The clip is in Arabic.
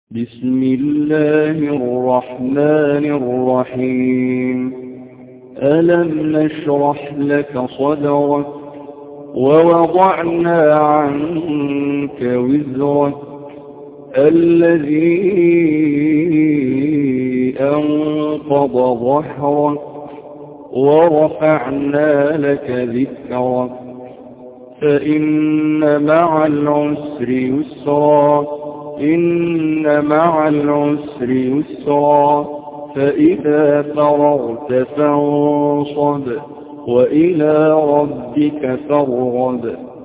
بسم الله الرحمن الرحيم. ألم نشرح لك صدرك ووضعنا عنك وزرك الذي أنقض ظهرك ورفعنا لك ذكرك فإن مع العسر يسرا إن مع العسر يسرا فإذا فرغت فانصب وإلى ربك فارغب.